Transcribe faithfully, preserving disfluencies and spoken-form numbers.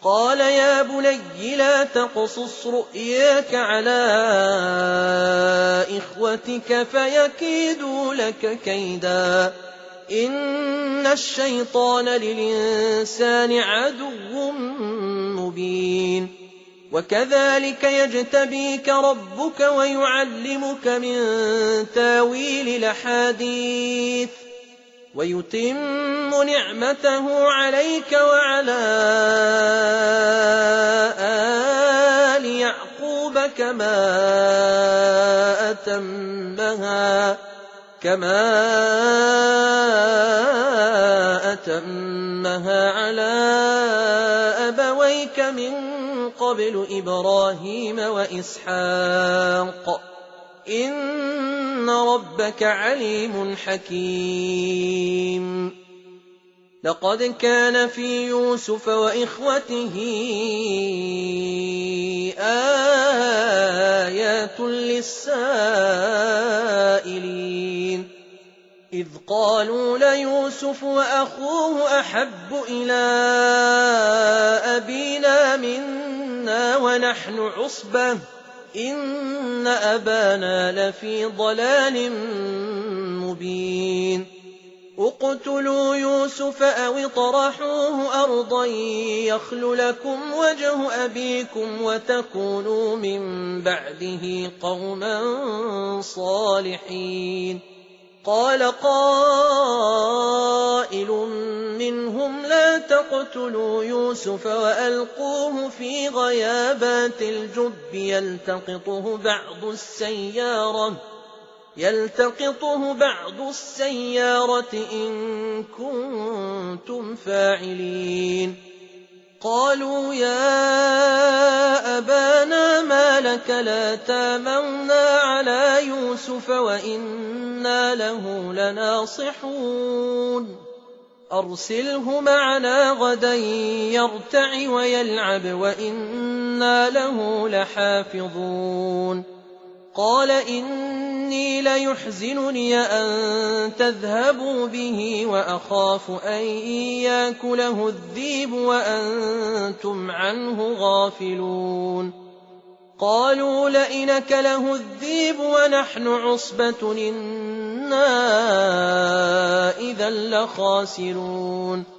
قال يا بني لا تقصص رؤياك على إخوتك فيكيدوا لك كيدا إن الشيطان للإنسان عدو مبين وكذلك يجتبيك ربك ويعلمك من تاويل الأحاديث ويتم نعمته عليك وعلى آل يعقوب كما أتمها كما أتمها على أبويك من قبل إبراهيم وإسحاق إن ربك عليم حكيم لقد كان في يوسف وإخوته آيات للسائلين إذ قالوا ليوسف وأخوه أحب إلى أبينا منا ونحن عصبة إن أبانا لفي ضلال مبين اقتلوا يوسف أو اطرحوه أرضا يخل لكم وجه أبيكم وتكونوا من بعده قوما صالحين قال قائل منهم لا تقتلوا يوسف وألقوه في غيابات الجب يلتقطه بعض السيارة يلتقطه بعض السيارة إن كنتم فاعلين قالوا يا أبانا ما لك لا تامنا على يوسف وإنا له لناصحون أرسله معنا غدا يرتع ويلعب وإنا له لحافظون قال إني ليحزنني أن تذهبوا به وأخاف أن يأكله الذئب وأنتم عنه غافلون قالوا لئن أكله الذئب ونحن عصبة إنا إذا لخاسرون